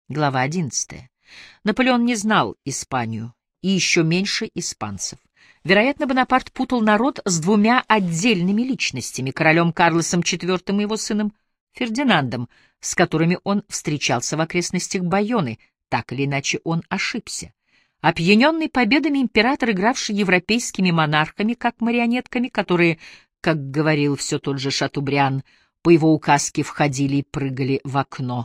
Глава 11. Наполеон не знал Испанию и еще меньше испанцев. Вероятно, Бонапарт путал народ с двумя отдельными личностями — королем Карлосом IV и его сыном Фердинандом, с которыми он встречался в окрестностях Байонны. Так или иначе, он ошибся. Опьяненный победами император, игравший европейскими монархами как марионетками, которые, как говорил все тот же Шатобриан, по его указке входили и прыгали в окно.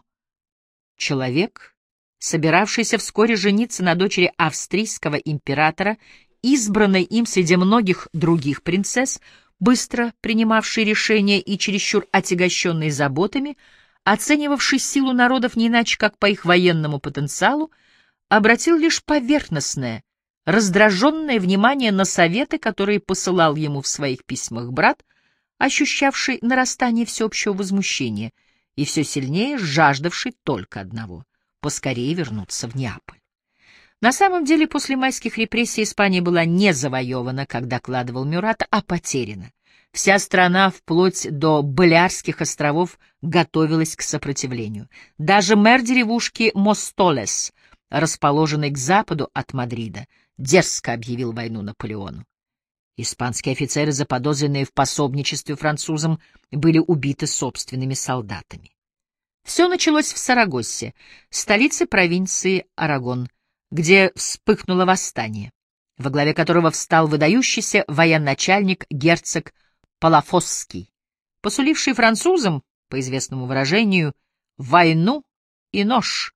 Человек, собиравшийся вскоре жениться на дочери австрийского императора, избранной им среди многих других принцесс, быстро принимавший решения и чересчур отягощенный заботами, оценивавший силу народов не иначе как по их военному потенциалу, обратил лишь поверхностное, раздраженное внимание на советы, которые посылал ему в своих письмах брат, ощущавший нарастание всеобщего возмущения и все сильнее жаждавший только одного — поскорее вернуться в Неаполь. На самом деле, после майских репрессий Испания была не завоевана, как докладывал Мюрат, а потеряна. Вся страна, вплоть до Балеарских островов, готовилась к сопротивлению. Даже мэр деревушки Мостолес, расположенный к западу от Мадрида, дерзко объявил войну Наполеону. Испанские офицеры, заподозренные в пособничестве французам, были убиты собственными солдатами. Все началось в Сарагосе, столице провинции Арагон, где вспыхнуло восстание, во главе которого встал выдающийся военачальник герцог Палафосский, посуливший французам, по известному выражению, войну и нож.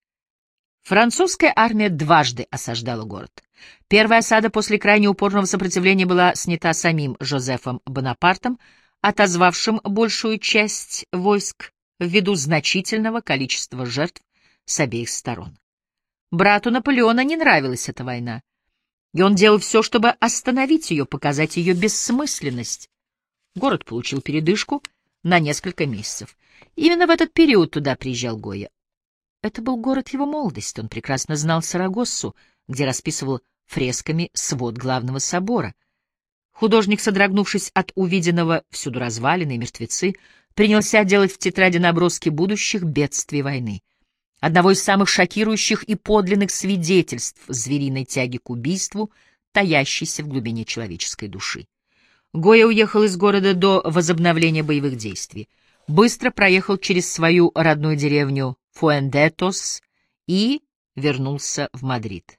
Французская армия дважды осаждала город. Первая осада после крайне упорного сопротивления была снята самим Жозефом Бонапартом, отозвавшим большую часть войск ввиду значительного количества жертв с обеих сторон. Брату Наполеона не нравилась эта война, и он делал все, чтобы остановить ее, показать ее бессмысленность. Город получил передышку на несколько месяцев. Именно в этот период туда приезжал Гойя. Это был город его молодости, он прекрасно знал Сарагоссу, где расписывал фресками свод главного собора. Художник, содрогнувшись от увиденного, всюду развалины и мертвецы, принялся делать в тетради наброски будущих бедствий войны. Одного из самых шокирующих и подлинных свидетельств звериной тяги к убийству, таящейся в глубине человеческой души. Гойя уехал из города до возобновления боевых действий, быстро проехал через свою родную деревню Фуэндетос и вернулся в Мадрид.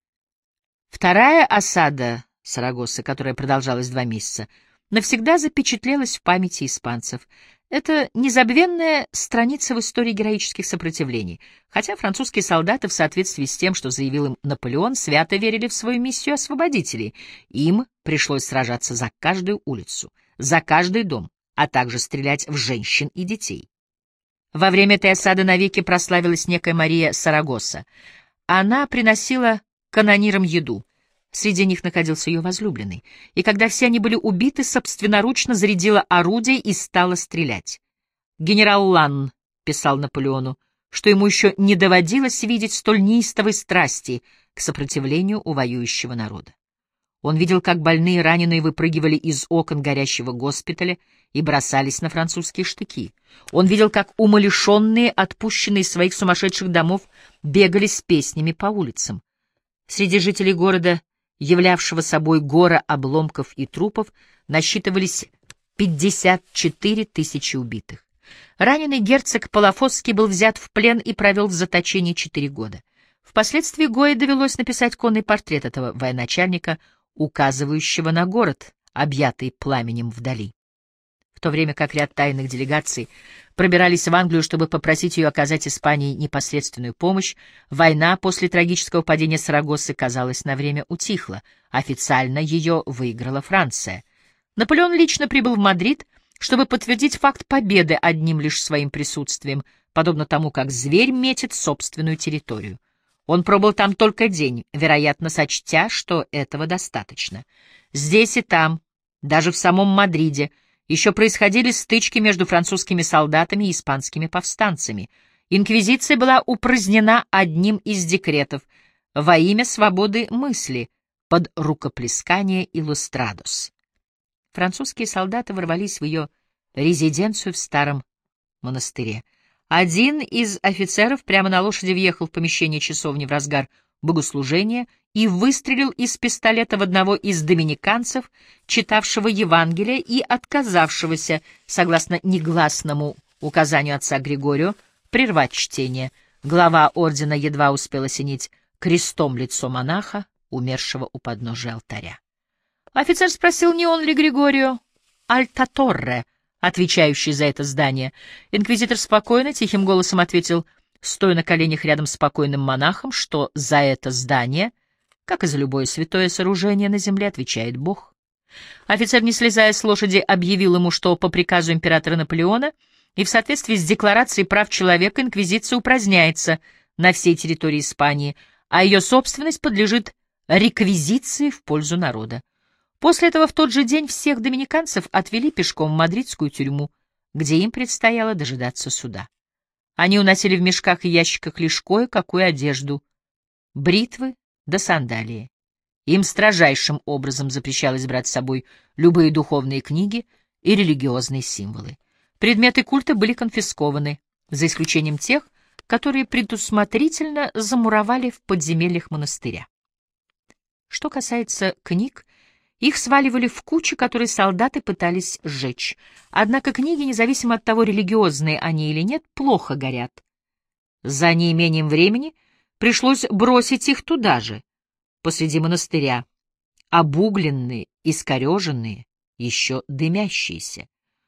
Вторая осада Сарагосы, которая продолжалась 2 месяца, навсегда запечатлелась в памяти испанцев. Это незабвенная страница в истории героических сопротивлений, хотя французские солдаты, в соответствии с тем, что заявил им Наполеон, свято верили в свою миссию освободителей. Им пришлось сражаться за каждую улицу, за каждый дом, а также стрелять в женщин и детей. Во время этой осады навеки прославилась некая Мария Сарагоса. Она приносила канонирам еду. Среди них находился ее возлюбленный, и когда все они были убиты, собственноручно зарядила орудие и стала стрелять. Генерал Ланн писал Наполеону, что ему еще не доводилось видеть столь неистовой страсти к сопротивлению у воюющего народа. Он видел, как больные и раненые выпрыгивали из окон горящего госпиталя и бросались на французские штыки. Он видел, как умалишенные, отпущенные из своих сумасшедших домов, бегали с песнями по улицам. Среди жителей города, являвшего собой гора обломков и трупов, насчитывались 54 тысячи убитых. Раненый герцог Палафосский был взят в плен и провел в заточении 4 года. Впоследствии Гойе довелось написать конный портрет этого военачальника, указывающего на город, объятый пламенем вдали. В то время как ряд тайных делегаций пробирались в Англию, чтобы попросить ее оказать Испании непосредственную помощь, война после трагического падения Сарагосы, казалось, на время утихла. Официально ее выиграла Франция. Наполеон лично прибыл в Мадрид, чтобы подтвердить факт победы одним лишь своим присутствием, подобно тому, как зверь метит собственную территорию. Он пробыл там только день, вероятно, сочтя, что этого достаточно. Здесь и там, даже в самом Мадриде, еще происходили стычки между французскими солдатами и испанскими повстанцами. Инквизиция была упразднена одним из декретов во имя свободы мысли под рукоплескание Иллюстрадос. Французские солдаты ворвались в ее резиденцию в старом монастыре. Один из офицеров прямо на лошади въехал в помещение часовни в разгар богослужения и выстрелил из пистолета в одного из доминиканцев, читавшего Евангелие и отказавшегося, согласно негласному указанию отца Григорио, прервать чтение. Глава ордена едва успел осенить крестом лицо монаха, умершего у подножия алтаря. Офицер спросил, не он ли Григорио Альтаторре, отвечающий за это здание. Инквизитор спокойно, тихим голосом ответил, стоя на коленях рядом с покойным монахом, что за это здание, как и за любое святое сооружение на земле, отвечает Бог. Офицер, не слезая с лошади, объявил ему, что по приказу императора Наполеона и в соответствии с Декларацией прав человека инквизиция упраздняется на всей территории Испании, а ее собственность подлежит реквизиции в пользу народа. После этого в тот же день всех доминиканцев отвели пешком в мадридскую тюрьму, где им предстояло дожидаться суда. Они уносили в мешках и ящиках лишь кое-какую одежду, бритвы да сандалии. Им строжайшим образом запрещалось брать с собой любые духовные книги и религиозные символы. Предметы культа были конфискованы, за исключением тех, которые предусмотрительно замуровали в подземельях монастыря. Что касается книг, их сваливали в кучи, которые солдаты пытались сжечь. Однако книги, независимо от того, религиозные они или нет, плохо горят. За неимением времени пришлось бросить их туда же, посреди монастыря, обугленные, искореженные, еще дымящиеся.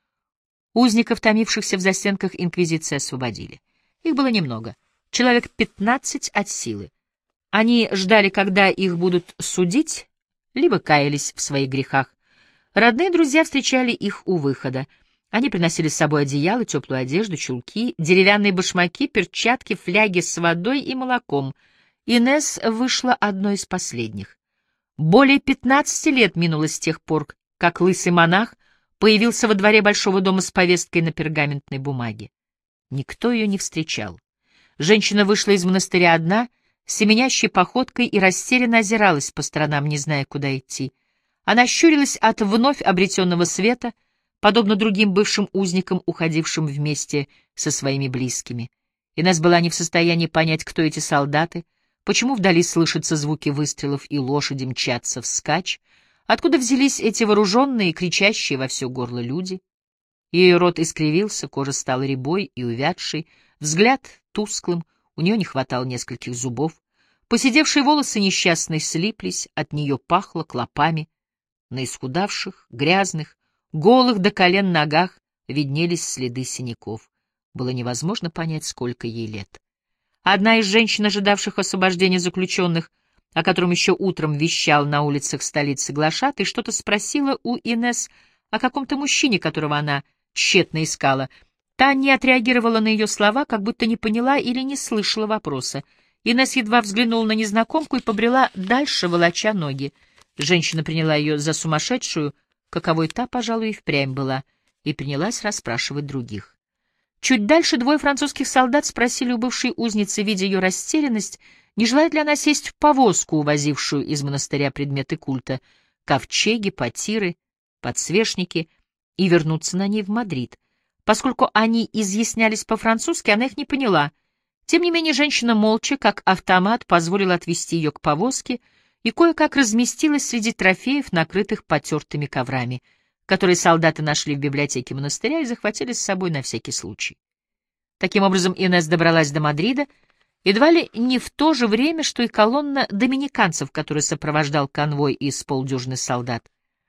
Узников, томившихся в застенках, инквизиции освободили. Их было немного, человек 15 от силы. Они ждали, когда их будут судить, либо каялись в своих грехах. Родные друзья встречали их у выхода. Они приносили с собой одеяло, теплую одежду, чулки, деревянные башмаки, перчатки, фляги с водой и молоком. Инесс вышла одной из последних. Более 15 лет минуло с тех пор, как лысый монах появился во дворе большого дома с повесткой на пергаментной бумаге. Никто ее не встречал. Женщина вышла из монастыря одна, семенящей походкой, и растерянно озиралась по сторонам, не зная, куда идти. Она щурилась от вновь обретенного света, подобно другим бывшим узникам, уходившим вместе со своими близкими. Инесс была не в состоянии понять, кто эти солдаты, почему вдали слышатся звуки выстрелов и лошади мчатся вскачь, откуда взялись эти вооруженные, кричащие во все горло люди. Ее рот искривился, кожа стала рябой и увядшей, взгляд тусклым, у нее не хватало нескольких зубов. Поседевшие волосы несчастной слиплись, от нее пахло клопами. На исхудавших, грязных, голых до колен ногах виднелись следы синяков. Было невозможно понять, сколько ей лет. Одна из женщин, ожидавших освобождения заключенных, о котором еще утром вещал на улицах столицы глашатай, что-то спросила у Инесс о каком-то мужчине, которого она тщетно искала. Та не отреагировала на ее слова, как будто не поняла или не слышала вопроса. Инесс едва взглянула на незнакомку и побрела дальше, волоча ноги. Женщина приняла ее за сумасшедшую, каковой та, пожалуй, и впрямь была, и принялась расспрашивать других. Чуть дальше двое французских солдат спросили у бывшей узницы, видя ее растерянность, не желает ли она сесть в повозку, увозившую из монастыря предметы культа, ковчеги, потиры, подсвечники, и вернуться на ней в Мадрид. Поскольку они изъяснялись по-французски, она их не поняла. Тем не менее, женщина молча, как автомат, позволила отвезти ее к повозке и кое-как разместилась среди трофеев, накрытых потертыми коврами, которые солдаты нашли в библиотеке монастыря и захватили с собой на всякий случай. Таким образом, Инесс добралась до Мадрида едва ли не в то же время, что и колонна доминиканцев, который сопровождал конвой из полдюжины солдат.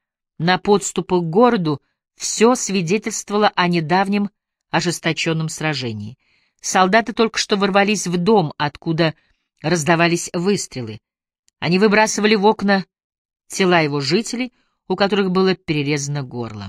На подступах к городу все свидетельствовало о недавнем ожесточенном сражении. Солдаты только что ворвались в дом, откуда раздавались выстрелы. Они выбрасывали в окна тела его жителей, у которых было перерезано горло.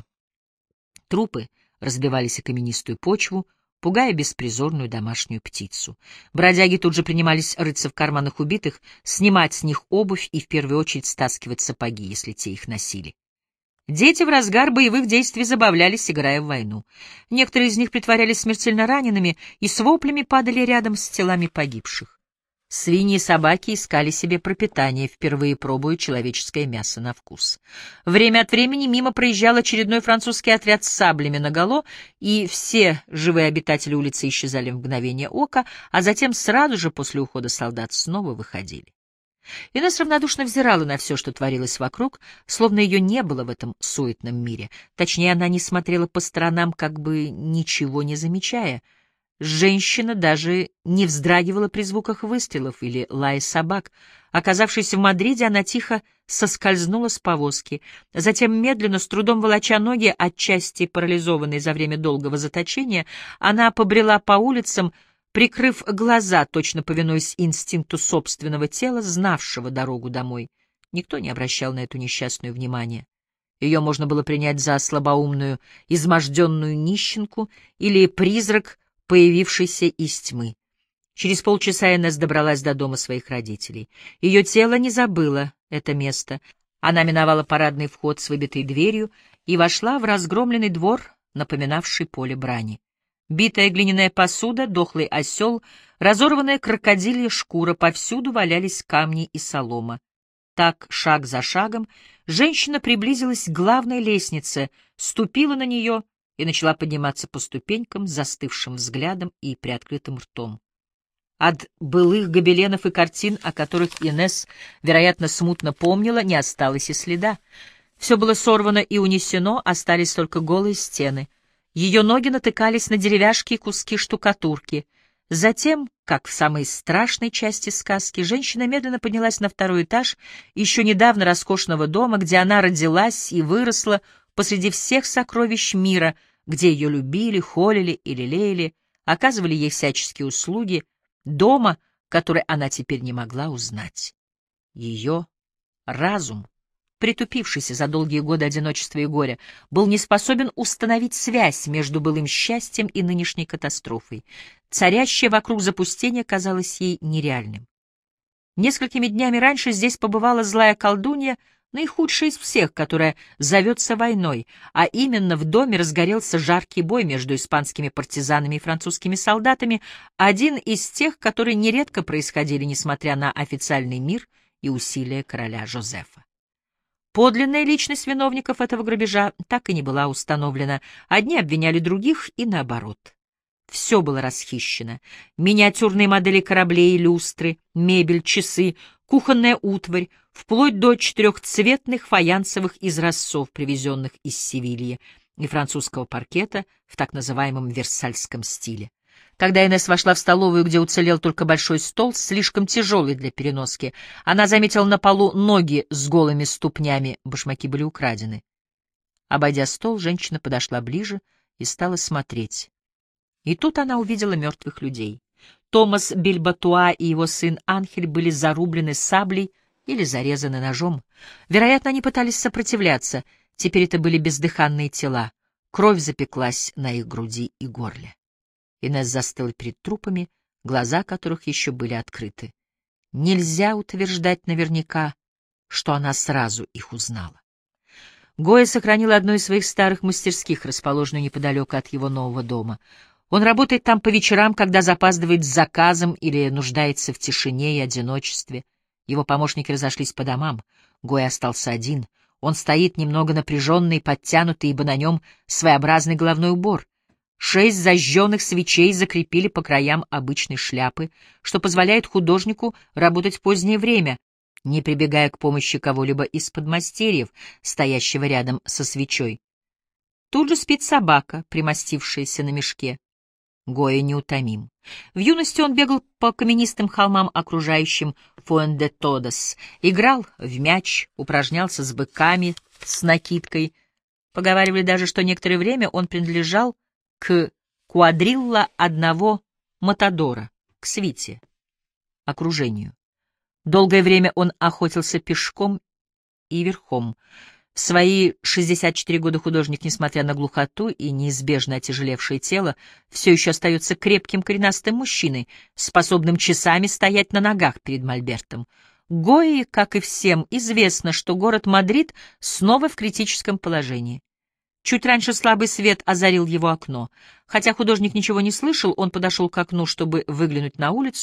Трупы разбивались о каменистую почву, пугая беспризорную домашнюю птицу. Бродяги тут же принимались рыться в карманах убитых, снимать с них обувь и в первую очередь стаскивать сапоги, если те их носили. Дети в разгар боевых действий забавлялись, играя в войну. Некоторые из них притворялись смертельно ранеными и с воплями падали рядом с телами погибших. Свиньи и собаки искали себе пропитание, впервые пробуя человеческое мясо на вкус. Время от времени мимо проезжал очередной французский отряд с саблями наголо, и все живые обитатели улицы исчезали в мгновение ока, а затем сразу же после ухода солдат снова выходили. Инесс равнодушно взирала на все, что творилось вокруг, словно ее не было в этом суетном мире. Точнее, она не смотрела по сторонам, как бы ничего не замечая. Женщина даже не вздрагивала при звуках выстрелов или лая собак. Оказавшись в Мадриде, она тихо соскользнула с повозки. Затем, медленно, с трудом волоча ноги, отчасти парализованной за время долгого заточения, она побрела по улицам, прикрыв глаза, точно повинуясь инстинкту собственного тела, знавшего дорогу домой. Никто не обращал на эту несчастную внимания. Ее можно было принять за слабоумную, изможденную нищенку или призрак, появившийся из тьмы. Через полчаса Инесс добралась до дома своих родителей. Ее тело не забыло это место. Она миновала парадный вход с выбитой дверью и вошла в разгромленный двор, напоминавший поле брани. Битая глиняная посуда, дохлый осел, разорванная крокодилья шкура, повсюду валялись камни и солома. Так, шаг за шагом, женщина приблизилась к главной лестнице, ступила на нее и начала подниматься по ступенькам с застывшим взглядом и приоткрытым ртом. От былых гобеленов и картин, о которых Инесс, вероятно, смутно помнила, не осталось и следа. Все было сорвано и унесено, остались только голые стены. Ее ноги натыкались на деревяшки и куски штукатурки. Затем, как в самой страшной части сказки, женщина медленно поднялась на второй этаж еще недавно роскошного дома, где она родилась и выросла посреди всех сокровищ мира, где ее любили, холили и лелеяли, оказывали ей всяческие услуги, дома, который она теперь не могла узнать. Ее разум, притупившийся за долгие годы одиночества и горя, был не способен установить связь между былым счастьем и нынешней катастрофой. Царящее вокруг запустение казалось ей нереальным. Несколькими днями раньше здесь побывала злая колдунья, наихудшая из всех, которая зовется войной, а именно в доме разгорелся жаркий бой между испанскими партизанами и французскими солдатами, один из тех, которые нередко происходили, несмотря на официальный мир и усилия короля Жозефа. Подлинная личность виновников этого грабежа так и не была установлена, одни обвиняли других и наоборот. Все было расхищено. Миниатюрные модели кораблей и люстры, мебель, часы, кухонная утварь, вплоть до четырехцветных фаянсовых изразцов, привезенных из Севильи, и французского паркета в так называемом версальском стиле. Когда Инесс вошла в столовую, где уцелел только большой стол, слишком тяжелый для переноски, она заметила на полу ноги с голыми ступнями, башмаки были украдены. Обойдя стол, женщина подошла ближе и стала смотреть. И тут она увидела мертвых людей. Томас Бильбатуа и его сын Анхель были зарублены саблей или зарезаны ножом. Вероятно, они пытались сопротивляться. Теперь это были бездыханные тела. Кровь запеклась на их груди и горле. Инесс застыла перед трупами, глаза которых еще были открыты. Нельзя утверждать наверняка, что она сразу их узнала. Гоя сохранил одну из своих старых мастерских, расположенную неподалеку от его нового дома. Он работает там по вечерам, когда запаздывает с заказом или нуждается в тишине и одиночестве. Его помощники разошлись по домам. Гоя остался один. Он стоит немного напряженный, подтянутый, ибо на нем своеобразный головной убор. 6 зажженных свечей закрепили по краям обычной шляпы, что позволяет художнику работать в позднее время, не прибегая к помощи кого-либо из подмастерьев, стоящего рядом со свечой. Тут же спит собака, примостившаяся на мешке. Гоя неутомим. В юности он бегал по каменистым холмам, окружающим Фуэн-де-Тодос, играл в мяч, упражнялся с быками, с накидкой. Поговаривали даже, что некоторое время он принадлежал к куадрилла одного матадора, к свите, окружению. Долгое время он охотился пешком и верхом. В свои 64 года художник, несмотря на глухоту и неизбежно отяжелевшее тело, все еще остается крепким коренастым мужчиной, способным часами стоять на ногах перед мольбертом. Гои, как и всем, известно, что город Мадрид снова в критическом положении. Чуть раньше слабый свет озарил его окно. Хотя художник ничего не слышал, он подошел к окну, чтобы выглянуть на улицу,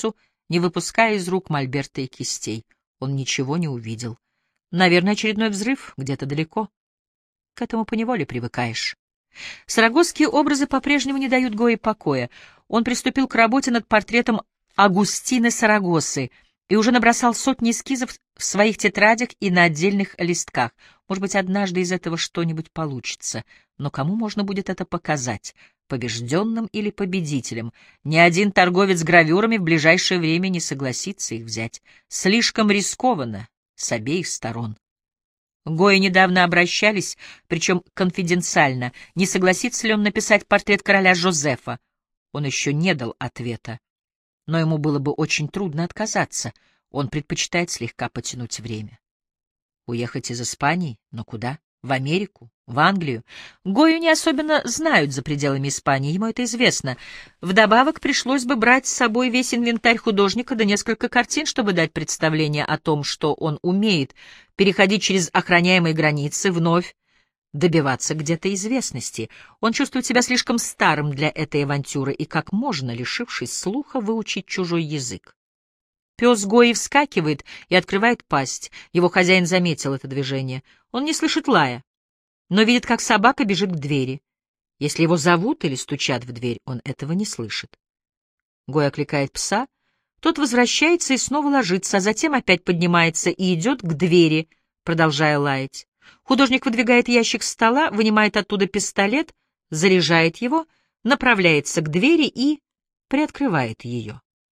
не выпуская из рук мольберта и кистей. Он ничего не увидел. Наверное, очередной взрыв где-то далеко. К этому поневоле привыкаешь. Сарагосские образы по-прежнему не дают Гойе покоя. Он приступил к работе над портретом Агустины Сарагосы и уже набросал сотни эскизов в своих тетрадях и на отдельных листках. Может быть, однажды из этого что-нибудь получится. Но кому можно будет это показать? Побежденным или победителям? Ни один торговец гравюрами в ближайшее время не согласится их взять. Слишком рискованно с обеих сторон. Гойе недавно обращались, причем конфиденциально, не согласится ли он написать портрет короля Жозефа. Он еще не дал ответа. Но ему было бы очень трудно отказаться. Он предпочитает слегка потянуть время. Уехать из Испании? Но куда? В Америку? В Англию? Гойю не особенно знают за пределами Испании, ему это известно. Вдобавок пришлось бы брать с собой весь инвентарь художника да несколько картин, чтобы дать представление о том, что он умеет, переходить через охраняемые границы, вновь добиваться где-то известности. Он чувствует себя слишком старым для этой авантюры и, как можно, лишившись слуха, выучить чужой язык. Пес Гойи вскакивает и открывает пасть. Его хозяин заметил это движение. Он не слышит лая, но видит, как собака бежит к двери. Если его зовут или стучат в дверь, он этого не слышит. Гойя окликает пса, тот возвращается и снова ложится, а затем опять поднимается и идет к двери, продолжая лаять. Художник выдвигает ящик стола, вынимает оттуда пистолет, заряжает его, направляется к двери и приоткрывает ее.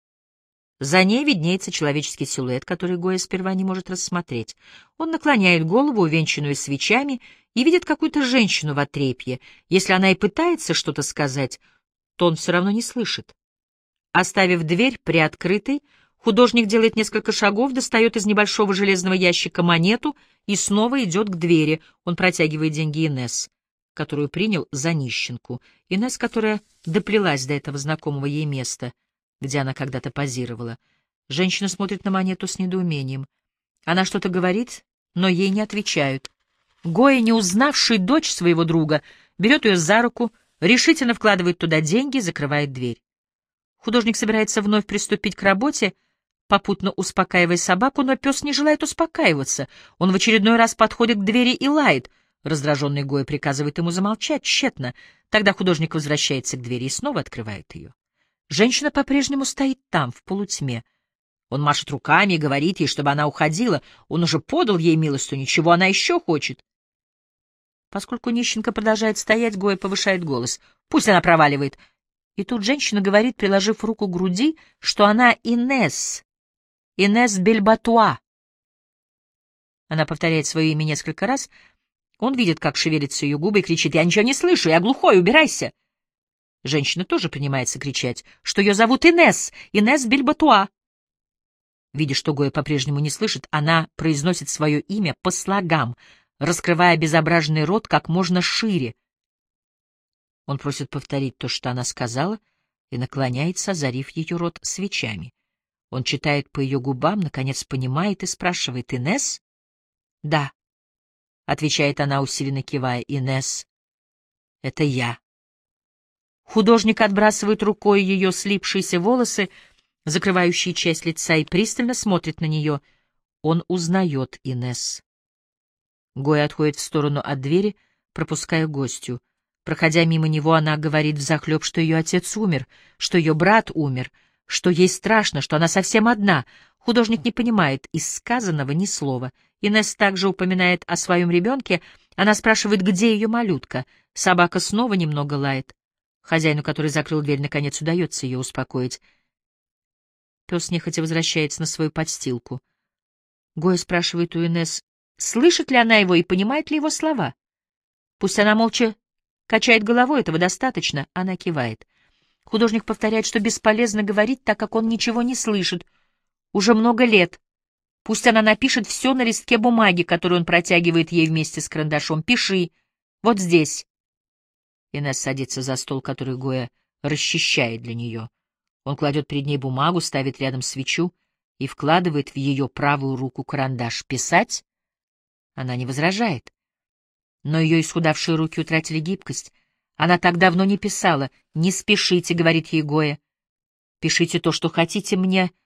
За ней виднеется человеческий силуэт, который Гойя сперва не может рассмотреть. Он наклоняет голову, увенчанную свечами, и видит какую-то женщину в отрепье. Если она и пытается что-то сказать, то он все равно не слышит. Оставив дверь приоткрытой, художник делает несколько шагов, достает из небольшого железного ящика монету и снова идет к двери. Он протягивает деньги Инесс, которую принял за нищенку. Инесс, которая доплелась до этого знакомого ей места, где она когда-то позировала. Женщина смотрит на монету с недоумением. Она что-то говорит, но ей не отвечают. Гойя, не узнавший дочь своего друга, берет ее за руку, решительно вкладывает туда деньги и закрывает дверь. Художник собирается вновь приступить к работе, попутно успокаивая собаку, но пес не желает успокаиваться. Он в очередной раз подходит к двери и лает. Раздраженный Гойя приказывает ему замолчать, тщетно. Тогда художник возвращается к двери и снова открывает ее. Женщина по-прежнему стоит там, в полутьме. Он машет руками и говорит ей, чтобы она уходила. Он уже подал ей милостыню, чего она еще хочет. Поскольку нищенка продолжает стоять, Гойя повышает голос. Пусть она проваливает. И тут женщина говорит, приложив руку к груди, что она Инесс Бельбатуа. Она повторяет свое имя несколько раз. Он видит, как шевелятся ее губы, и кричит: «Я ничего не слышу, я глухой, убирайся!» Женщина тоже принимается кричать, что ее зовут Инесс Бельбатуа. Видя, что Гойя по-прежнему не слышит, она произносит свое имя по слогам, раскрывая обезображенный рот как можно шире. Он просит повторить то, что она сказала, и наклоняется, озарив ее рот свечами. Он читает по ее губам, наконец понимает и спрашивает: «Инесс?» «Да», — отвечает она, усиленно кивая. «Инесс, это я». Художник отбрасывает рукой ее слипшиеся волосы, закрывающие часть лица, и пристально смотрит на нее. Он узнает Инесс. Гойя отходит в сторону от двери, пропуская гостью. Проходя мимо него, она говорит взахлеб, что ее отец умер, что ее брат умер, что ей страшно, что она совсем одна. Художник не понимает из сказанного ни слова. Инесс также упоминает о своем ребенке. Она спрашивает, где ее малютка. Собака снова немного лает. Хозяину, который закрыл дверь, наконец удается ее успокоить. Пес нехотя возвращается на свою подстилку. Гойя спрашивает у Инесс, слышит ли она его и понимает ли его слова. Пусть она молча качает головой, этого достаточно, она кивает. Художник повторяет, что бесполезно говорить, так как он ничего не слышит. Уже много лет. Пусть она напишет все на листке бумаги, который он протягивает ей вместе с карандашом. Пиши. Вот здесь. Инесс садится за стол, который Гойя расчищает для нее. Он кладет перед ней бумагу, ставит рядом свечу и вкладывает в ее правую руку карандаш. Писать? Она не возражает. Но ее исхудавшие руки утратили гибкость. Она так давно не писала. «Не спешите», — говорит ей Гойя. «Пишите то, что хотите, мне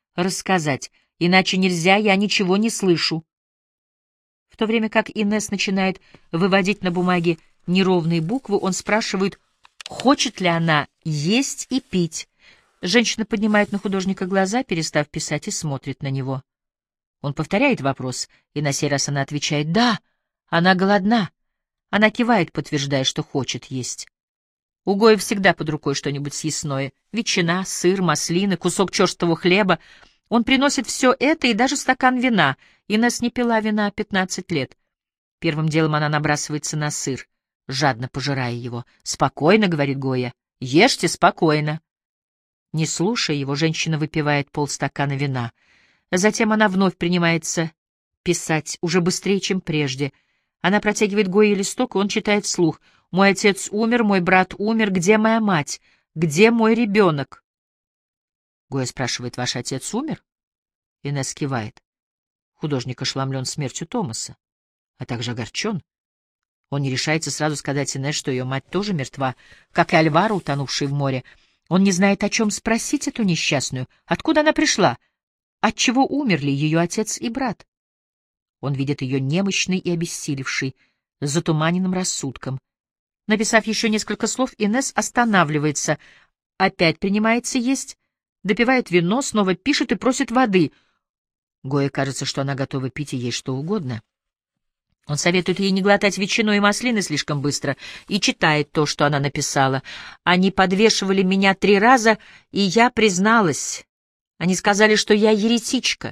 рассказать, иначе нельзя, я ничего не слышу». В то время как Инесс начинает выводить на бумаге неровные буквы, он спрашивает, хочет ли она есть и пить. Женщина поднимает на художника глаза, перестав писать, и смотрит на него. Он повторяет вопрос, и на сей раз она отвечает «да». Она голодна. Она кивает, подтверждая, что хочет есть. У Гоя всегда под рукой что-нибудь съестное. Ветчина, сыр, маслины, кусок черствого хлеба. Он приносит все это и даже стакан вина. Инесс не пила вина 15 лет. Первым делом она набрасывается на сыр, жадно пожирая его. «Спокойно», — говорит Гоя, — «ешьте спокойно». Не слушая его, женщина выпивает полстакана вина. Затем она вновь принимается писать, уже быстрее, чем прежде. Она протягивает Гойе листок, и он читает вслух. «Мой отец умер, мой брат умер. Где моя мать? Где мой ребенок?» Гойя спрашивает, «Ваш отец умер?» Инесс кивает. Художник ошеломлен смертью Томаса, а также огорчен. Он не решается сразу сказать Инесс, что ее мать тоже мертва, как и Альваро, утонувший в море. Он не знает, о чем спросить эту несчастную. Откуда она пришла? Отчего умерли ее отец и брат? Он видит ее немощной и обессилевшей, с затуманенным рассудком. Написав еще несколько слов, Инесс останавливается, опять принимается есть, допивает вино, снова пишет и просит воды. Гойе кажется, что она готова пить и есть что угодно. Он советует ей не глотать ветчину и маслины слишком быстро и читает то, что она написала. «Они подвешивали меня 3 раза, и я призналась. Они сказали, что я еретичка».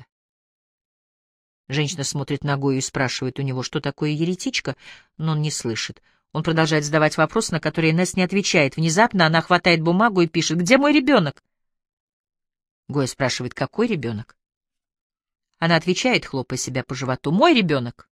Женщина смотрит на Гойю и спрашивает у него, что такое еретичка, но он не слышит. Он продолжает задавать вопрос, на который Инесс не отвечает. Внезапно она хватает бумагу и пишет: «Где мой ребенок?» Гойя спрашивает: «Какой ребенок?» Она отвечает, хлопая себя по животу: «Мой ребенок».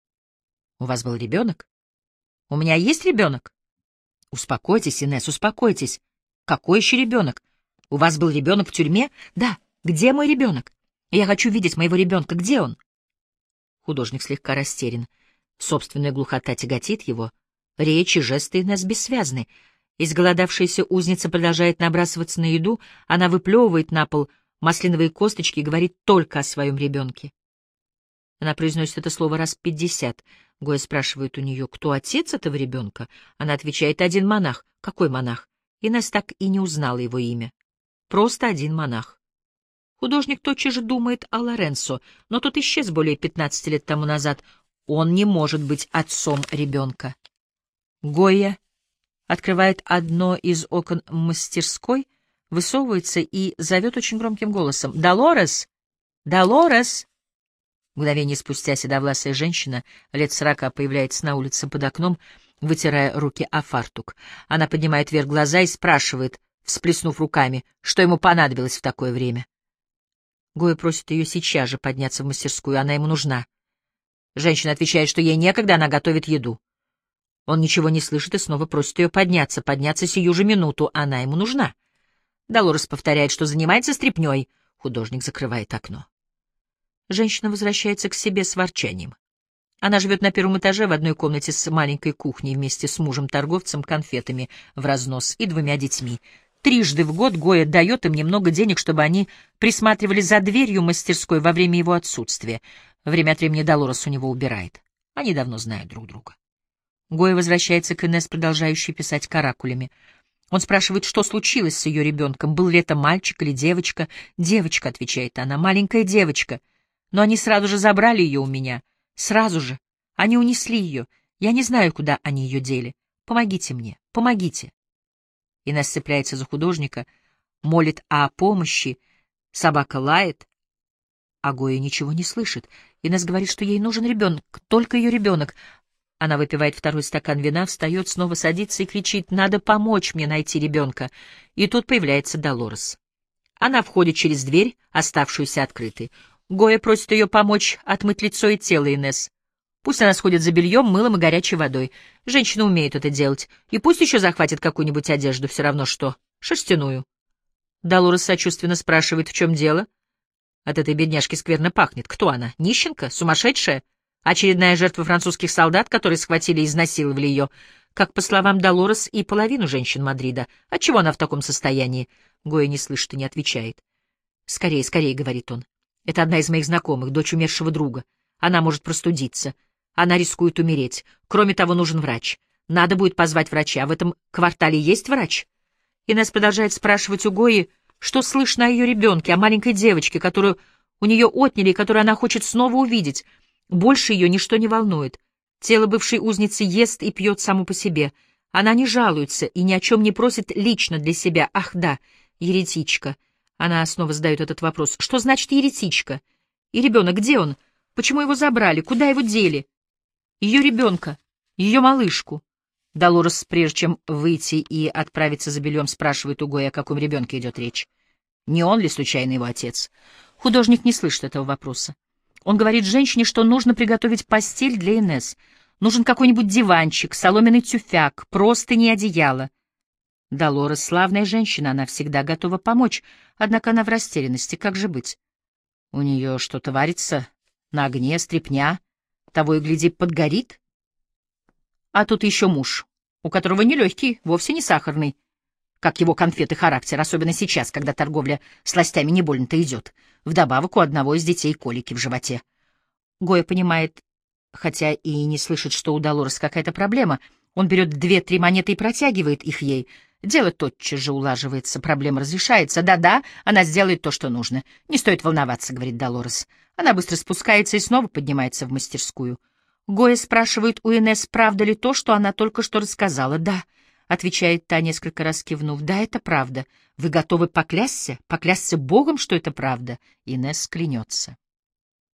«У вас был ребенок?» «У меня есть ребенок?» «Успокойтесь, Инесс, успокойтесь. Какой еще ребенок? У вас был ребенок в тюрьме?» «Да. Где мой ребенок? Я хочу видеть моего ребенка. Где он?» Художник слегка растерян. Собственная глухота тяготит его. Речь и жесты Инесс бессвязны. Изголодавшаяся узница продолжает набрасываться на еду. Она выплевывает на пол маслиновые косточки и говорит только о своем ребенке. Она произносит это слово раз 50. Гойя спрашивает у нее, кто отец этого ребенка. Она отвечает: один монах. Какой монах? Инесс так и не узнала его имя. Просто один монах. Художник тотчас же думает о Лоренцо, но тот исчез более 15 лет тому назад. Он не может быть отцом ребенка. Гойя открывает одно из окон мастерской, высовывается и зовет очень громким голосом: «Долорес! Долорес!» Мгновение спустя седовласая женщина лет 40 появляется на улице под окном, вытирая руки о фартук. Она поднимает вверх глаза и спрашивает, всплеснув руками, что ему понадобилось в такое время. Гойя просит ее сейчас же подняться в мастерскую, она ему нужна. Женщина отвечает, что ей некогда, она готовит еду. Он ничего не слышит и снова просит ее подняться сию же минуту, она ему нужна. Долорес повторяет, что занимается стряпнёй. Художник закрывает окно. Женщина возвращается к себе с ворчанием. Она живет на 1-м этаже в одной комнате с маленькой кухней вместе с мужем-торговцем конфетами в разнос и 2 детьми. 3 раза в год Гойя дает им немного денег, чтобы они присматривали за дверью мастерской во время его отсутствия. Время от времени Долорес у него убирает. Они давно знают друг друга. Гойя возвращается к Инесс, продолжающей писать каракулями. Он спрашивает, что случилось с ее ребенком, был ли это мальчик или девочка. «Девочка», — отвечает она, — «маленькая девочка. Но они сразу же забрали ее у меня. Сразу же. Они унесли ее. Я не знаю, куда они ее дели. Помогите мне, помогите». Инесс цепляется за художника, молит о помощи. Собака лает, а Гойя ничего не слышит. Инесс говорит, что ей нужен ребенок, только ее ребенок. Она выпивает 2-й стакан вина, встает, снова садится и кричит: «Надо помочь мне найти ребенка». И тут появляется Долорес. Она входит через дверь, оставшуюся открытой. Гойя просит ее помочь отмыть лицо и тело Инесс. Пусть она сходит за бельем, мылом и горячей водой. Женщина умеет это делать. И пусть еще захватит какую-нибудь одежду, все равно что, шерстяную. Долорес сочувственно спрашивает, в чем дело. От этой бедняжки скверно пахнет. Кто она? Нищенка? Сумасшедшая? Очередная жертва французских солдат, которые схватили и изнасиловали ее, как, по словам Долорес, и половину женщин Мадрида. Отчего она в таком состоянии? Гойя не слышит и не отвечает. «Скорее, скорее», — говорит он. «Это одна из моих знакомых, дочь умершего друга. Она может простудиться. Она рискует умереть. Кроме того, нужен врач. Надо будет позвать врача. В этом квартале есть врач?» Инесс продолжает спрашивать у Гои, что слышно о ее ребенке, о маленькой девочке, которую у нее отняли и которую она хочет снова увидеть. Больше ее ничто не волнует. Тело бывшей узницы ест и пьет само по себе. Она не жалуется и ни о чем не просит лично для себя. Ах да, еретичка. Она снова задает этот вопрос. Что значит еретичка? И ребенок, где он? Почему его забрали? Куда его дели? Ее ребенка, ее малышку. Долорес, прежде чем выйти и отправиться за бельем, спрашивает у Гои, о каком ребенке идет речь. Не он ли случайно его отец? Художник не слышит этого вопроса. Он говорит женщине, что нужно приготовить постель для Инесс. Нужен какой-нибудь диванчик, соломенный тюфяк, простыни и одеяло. Долорес — славная женщина, она всегда готова помочь, однако она в растерянности. Как же быть? У нее что-то варится на огне, стряпня, того и гляди, подгорит. А тут еще муж, у которого нелегкий, вовсе не сахарный, как его конфеты характер, особенно сейчас, когда торговля сластями не больно-то идет. Вдобавок у одного из детей колики в животе. Гоя понимает, хотя и не слышит, что у Долорес какая-то проблема. Он берет 2-3 монеты и протягивает их ей. Дело тотчас же улаживается, проблема разрешается. Да-да, она сделает то, что нужно. Не стоит волноваться, говорит Долорес. Она быстро спускается и снова поднимается в мастерскую. Гоя спрашивает у Инесс, правда ли то, что она только что рассказала. «Да», — отвечает та, несколько раз кивнув. «Да, это правда. Вы готовы поклясться? Поклясться Богом, что это правда?» Инесс клянется.